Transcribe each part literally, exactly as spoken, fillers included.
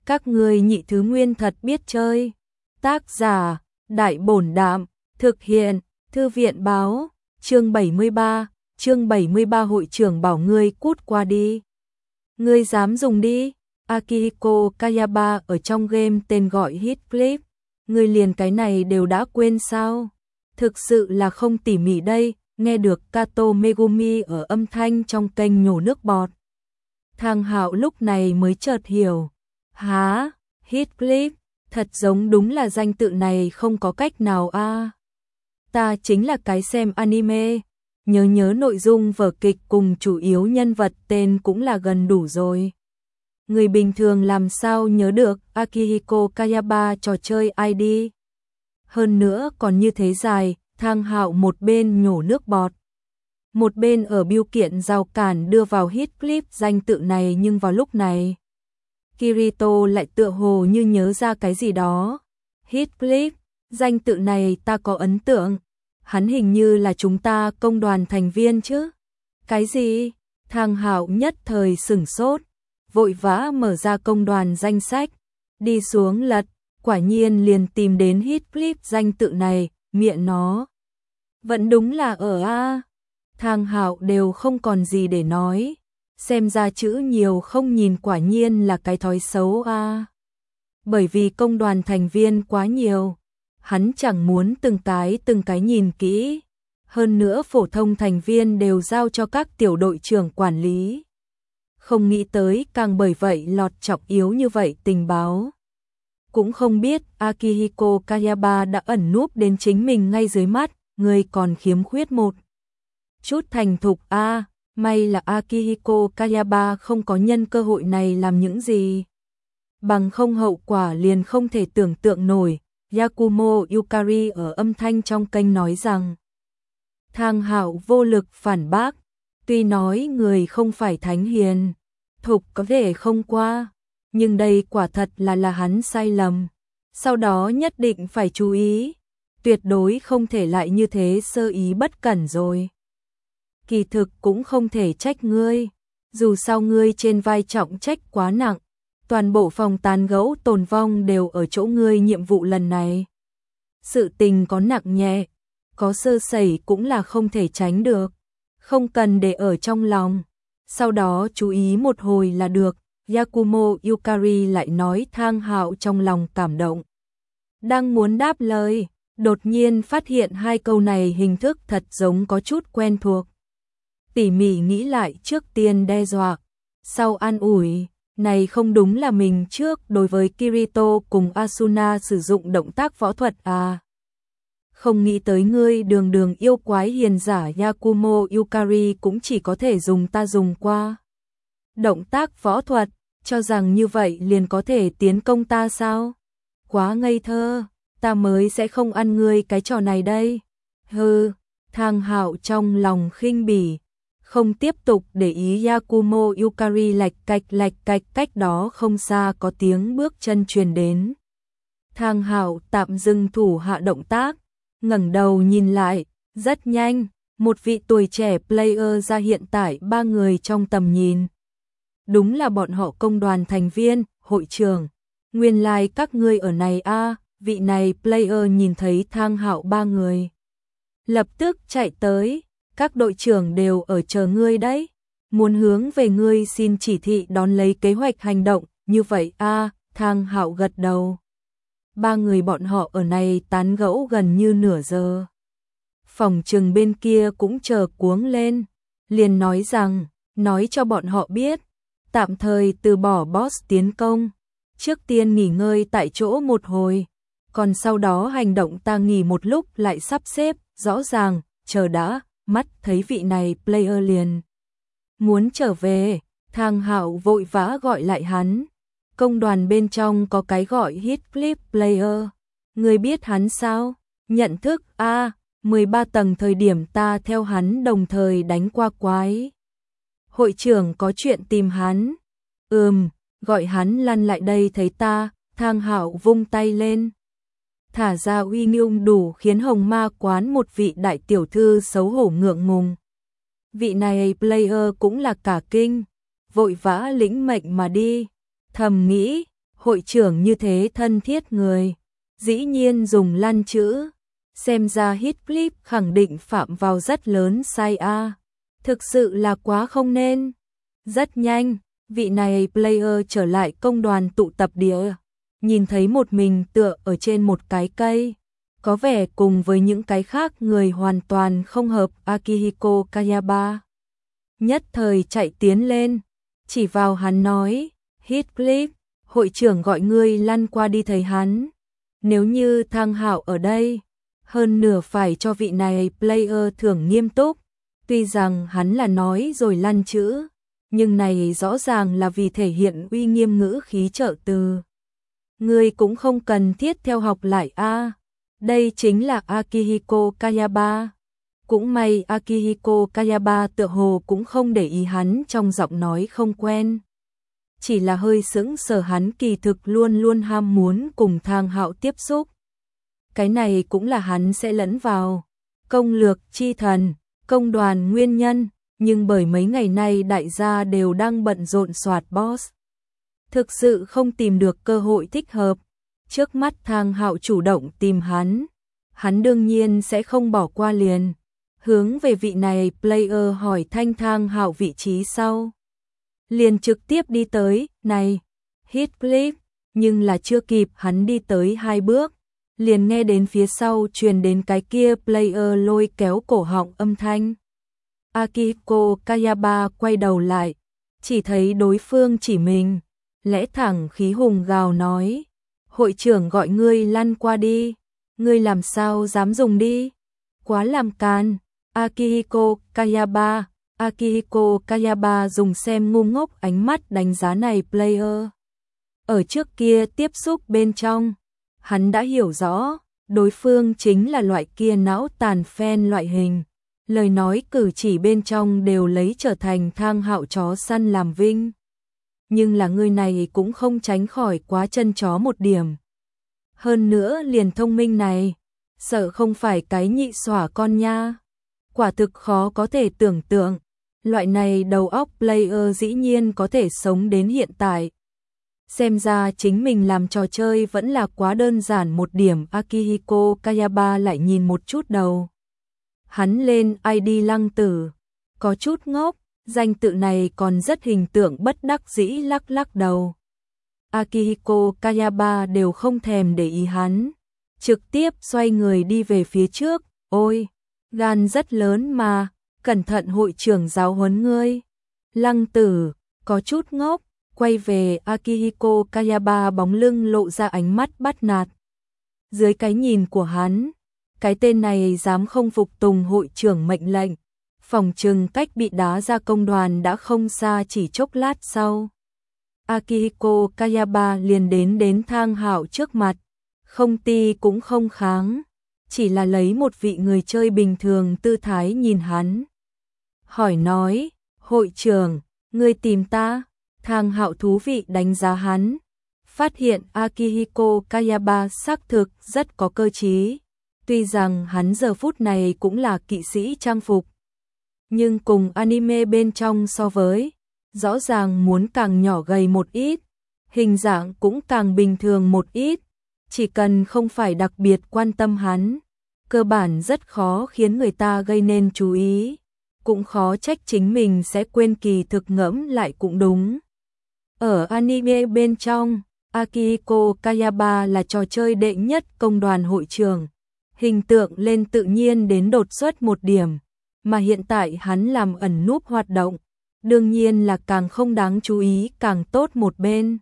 Các ngươi nhị thứ nguyên thật biết chơi. Tác giả, Đại Bổn Đạm, thực hiện, Thư viện Báo, chương bảy mươi ba, chương bảy mươi ba hội trưởng bảo ngươi cút qua đi. Ngươi dám dùng đi, Akihiko Kayaba ở trong game tên gọi Heathcliff, ngươi liền cái này đều đã quên sao? Thực sự là không tỉ mỉ đây, nghe được Kato Megumi ở âm thanh trong kênh nhổ nước bọt. Thang Hạo lúc này mới chợt hiểu, há, Heathcliff, thật giống đúng là danh tự này không có cách nào a. À. Ta chính là cái xem anime, nhớ nhớ nội dung vở kịch cùng chủ yếu nhân vật tên cũng là gần đủ rồi. Người bình thường làm sao nhớ được Akihiko Kayaba trò chơi i đê. Hơn nữa còn như thế dài, Thang Hạo một bên nhổ nước bọt, một bên ở bưu kiện rào cản đưa vào Heathcliff danh tự này, nhưng vào lúc này Kirito lại tựa hồ như nhớ ra cái gì đó. Heathcliff, danh tự này ta có ấn tượng, hắn hình như là chúng ta công đoàn thành viên chứ. Cái gì? Thang Hạo nhất thời sửng sốt, vội vã mở ra công đoàn danh sách, đi xuống lật, quả nhiên liền tìm đến Heathcliff danh tự này, miệng nó vẫn đúng là ở a. Thang Hạo đều không còn gì để nói, xem ra chữ nhiều không nhìn quả nhiên là cái thói xấu a. Bởi vì công đoàn thành viên quá nhiều, hắn chẳng muốn từng cái từng cái nhìn kỹ, hơn nữa phổ thông thành viên đều giao cho các tiểu đội trưởng quản lý. Không nghĩ tới càng bởi vậy lọt trọng yếu như vậy tình báo. Cũng không biết Akihiko Kayaba đã ẩn núp đến chính mình ngay dưới mắt, người còn khiếm khuyết một chút thành thục a. À, may là Akihiko Kayaba không có nhân cơ hội này làm những gì, bằng không hậu quả liền không thể tưởng tượng nổi. Yakumo Yukari ở âm thanh trong kênh nói rằng, Thang Hạo vô lực phản bác, tuy nói người không phải thánh hiền, thục có thể không qua, nhưng đây quả thật là là hắn sai lầm, sau đó nhất định phải chú ý, tuyệt đối không thể lại như thế sơ ý bất cẩn rồi. Kỳ thực cũng không thể trách ngươi, dù sao ngươi trên vai trọng trách quá nặng, toàn bộ phòng tán gẫu tồn vong đều ở chỗ ngươi, nhiệm vụ lần này. Sự tình có nặng nhẹ, có sơ sẩy cũng là không thể tránh được, không cần để ở trong lòng, sau đó chú ý một hồi là được. Yakumo Yukari lại nói. Thang Hạo trong lòng cảm động, đang muốn đáp lời, đột nhiên phát hiện hai câu này hình thức thật giống có chút quen thuộc. Tỉ mỉ nghĩ lại, trước tiên đe dọa, sau an ủi, này không đúng là mình trước đối với Kirito cùng Asuna sử dụng động tác võ thuật à. Không nghĩ tới ngươi đường đường yêu quái hiền giả Yakumo Yukari cũng chỉ có thể dùng ta dùng qua động tác võ thuật, cho rằng như vậy liền có thể tiến công ta sao? Quá ngây thơ, ta mới sẽ không ăn ngươi cái trò này đây. Hừ, Thang Hạo trong lòng khinh bỉ, không tiếp tục để ý. Yakumo Yukari lạch cạch lạch cạch, cách đó không xa có tiếng bước chân truyền đến. Thang Hạo tạm dừng thủ hạ động tác, ngẩng đầu nhìn lại, rất nhanh, một vị tuổi trẻ player ra hiện tại ba người trong tầm nhìn. Đúng là bọn họ công đoàn thành viên. Hội trưởng, nguyên lai like các ngươi ở này a. À, vị này player nhìn thấy Thang Hạo ba người, lập tức chạy tới, các đội trưởng đều ở chờ ngươi đấy, muốn hướng về ngươi xin chỉ thị đón lấy kế hoạch hành động, như vậy a. À, Thang Hạo gật đầu. Ba người bọn họ ở này tán gẫu gần như nửa giờ. Phòng trừng bên kia cũng chờ cuống lên, liền nói rằng, nói cho bọn họ biết, tạm thời từ bỏ boss tiến công, trước tiên nghỉ ngơi tại chỗ một hồi, còn sau đó hành động ta nghỉ một lúc lại sắp xếp, rõ ràng, chờ đã. Mắt thấy vị này player liền muốn trở về, Thang Hạo vội vã gọi lại hắn. Công đoàn bên trong có cái gọi Heathcliff player, người biết hắn sao? Nhận thức a. À, mười ba tầng thời điểm ta theo hắn đồng thời đánh qua quái. Hội trưởng có chuyện tìm hắn. Ừm, gọi hắn lăn lại đây thấy ta. Thang Hạo vung tay lên, thả ra uy nghiêm đủ khiến Hồng Ma quán một vị đại tiểu thư xấu hổ ngượng ngùng. Vị này player cũng là cả kinh, vội vã lĩnh mệnh mà đi, thầm nghĩ, hội trưởng như thế thân thiết người, dĩ nhiên dùng lăn chữ, xem ra Heathcliff khẳng định phạm vào rất lớn sai a, thực sự là quá không nên. Rất nhanh, vị này player trở lại công đoàn tụ tập địa, nhìn thấy một mình tựa ở trên một cái cây, có vẻ cùng với những cái khác người hoàn toàn không hợp. Akihiko Kayaba nhất thời chạy tiến lên, chỉ vào hắn nói, Heathcliff, hội trưởng gọi ngươi lăn qua đi thấy hắn. Nếu như Thang Hạo ở đây, hơn nửa phải cho vị này player thưởng nghiêm túc, tuy rằng hắn là nói rồi lăn chữ, nhưng này rõ ràng là vì thể hiện uy nghiêm ngữ khí trợ từ. Ngươi cũng không cần thiết theo học lại a. Đây chính là Akihiko Kayaba. Cũng may Akihiko Kayaba tựa hồ cũng không để ý hắn trong giọng nói không quen. Chỉ là hơi sững sờ, hắn kỳ thực luôn luôn ham muốn cùng Thang Hạo tiếp xúc. Cái này cũng là hắn sẽ lẫn vào công lược chi thần, công đoàn nguyên nhân, nhưng bởi mấy ngày nay đại gia đều đang bận rộn soạt boss. Thực sự không tìm được cơ hội thích hợp. Trước mắt Thang Hạo chủ động tìm hắn, hắn đương nhiên sẽ không bỏ qua liền. Hướng về vị này player hỏi thanh Thang Hạo vị trí sau, liền trực tiếp đi tới, này, Heathcliff, nhưng là chưa kịp hắn đi tới hai bước, liền nghe đến phía sau truyền đến cái kia player lôi kéo cổ họng âm thanh. Akihiko Kayaba quay đầu lại, chỉ thấy đối phương chỉ mình, lẽ thẳng khí hùng gào nói, hội trưởng gọi ngươi lăn qua đi, ngươi làm sao dám dùng đi, quá làm can. Akihiko Kayaba, Akihiko Kayaba dùng xem ngu ngốc ánh mắt đánh giá này player. Ở trước kia tiếp xúc bên trong, hắn đã hiểu rõ, đối phương chính là loại kia não tàn phen loại hình, lời nói cử chỉ bên trong đều lấy trở thành Thang Hạo chó săn làm vinh. Nhưng là người này cũng không tránh khỏi quá chân chó một điểm. Hơn nữa liền thông minh này, sợ không phải cái nhị xỏa con nha. Quả thực khó có thể tưởng tượng, loại này đầu óc player dĩ nhiên có thể sống đến hiện tại. Xem ra chính mình làm trò chơi vẫn là quá đơn giản một điểm. Akihiko Kayaba lại nhìn một chút đầu. Hắn lên i đê Lăng Tử, có chút ngốc, danh tự này còn rất hình tượng, bất đắc dĩ lắc lắc đầu. Akihiko Kayaba đều không thèm để ý hắn, trực tiếp xoay người đi về phía trước. Ôi, gan rất lớn mà, cẩn thận hội trưởng giáo huấn ngươi. Lăng Tử có chút ngốc, quay về. Akihiko Kayaba bóng lưng lộ ra ánh mắt bắt nạt. Dưới cái nhìn của hắn, cái tên này dám không phục tùng hội trưởng mệnh lệnh, phòng trừng cách bị đá ra công đoàn đã không xa. Chỉ chốc lát sau, Akihiko Kayaba liền đến đến Thang Hạo trước mặt, không ti cũng không kháng, chỉ là lấy một vị người chơi bình thường tư thái nhìn hắn. Hỏi nói, hội trưởng, ngươi tìm ta? Thang Hạo thú vị đánh giá hắn, phát hiện Akihiko Kayaba xác thực rất có cơ trí. Tuy rằng hắn giờ phút này cũng là kỵ sĩ trang phục, nhưng cùng anime bên trong so với, rõ ràng muốn càng nhỏ gầy một ít, hình dạng cũng càng bình thường một ít. Chỉ cần không phải đặc biệt quan tâm hắn, cơ bản rất khó khiến người ta gây nên chú ý, cũng khó trách chính mình sẽ quên, kỳ thực ngẫm lại cũng đúng. Ở anime bên trong, Akihiko Kayaba là trò chơi đệ nhất công đoàn hội trưởng, hình tượng lên tự nhiên đến đột xuất một điểm, mà hiện tại hắn làm ẩn núp hoạt động, đương nhiên là càng không đáng chú ý càng tốt một bên.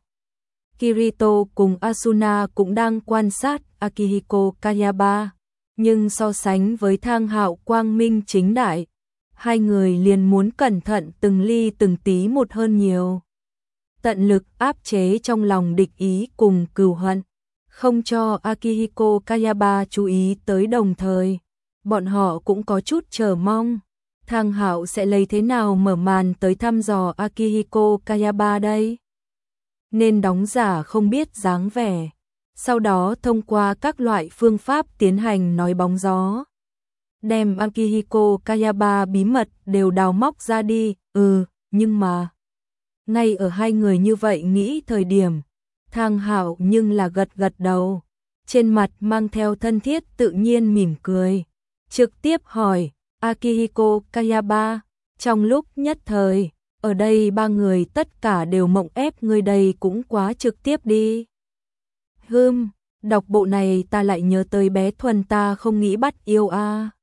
Kirito cùng Asuna cũng đang quan sát Akihiko Kayaba, nhưng so sánh với Thang Hạo quang minh chính đại, hai người liền muốn cẩn thận từng ly từng tí một hơn nhiều. Tận lực áp chế trong lòng địch ý cùng cừu hận, không cho Akihiko Kayaba chú ý tới, đồng thời bọn họ cũng có chút chờ mong Thang Hạo sẽ lấy thế nào mở màn tới thăm dò Akihiko Kayaba đây. Nên đóng giả không biết dáng vẻ, sau đó thông qua các loại phương pháp tiến hành nói bóng gió, đem Akihiko Kayaba bí mật đều đào móc ra đi. Ừ, nhưng mà ngay ở hai người như vậy nghĩ thời điểm, Thang Hạo nhưng là gật gật đầu, trên mặt mang theo thân thiết tự nhiên mỉm cười, trực tiếp hỏi, Akihiko Kayaba, trong lúc nhất thời, ở đây ba người tất cả đều mộng ép, người đây cũng quá trực tiếp đi. Hừm, đọc bộ này ta lại nhớ tới bé Thuần ta không nghĩ bắt yêu a.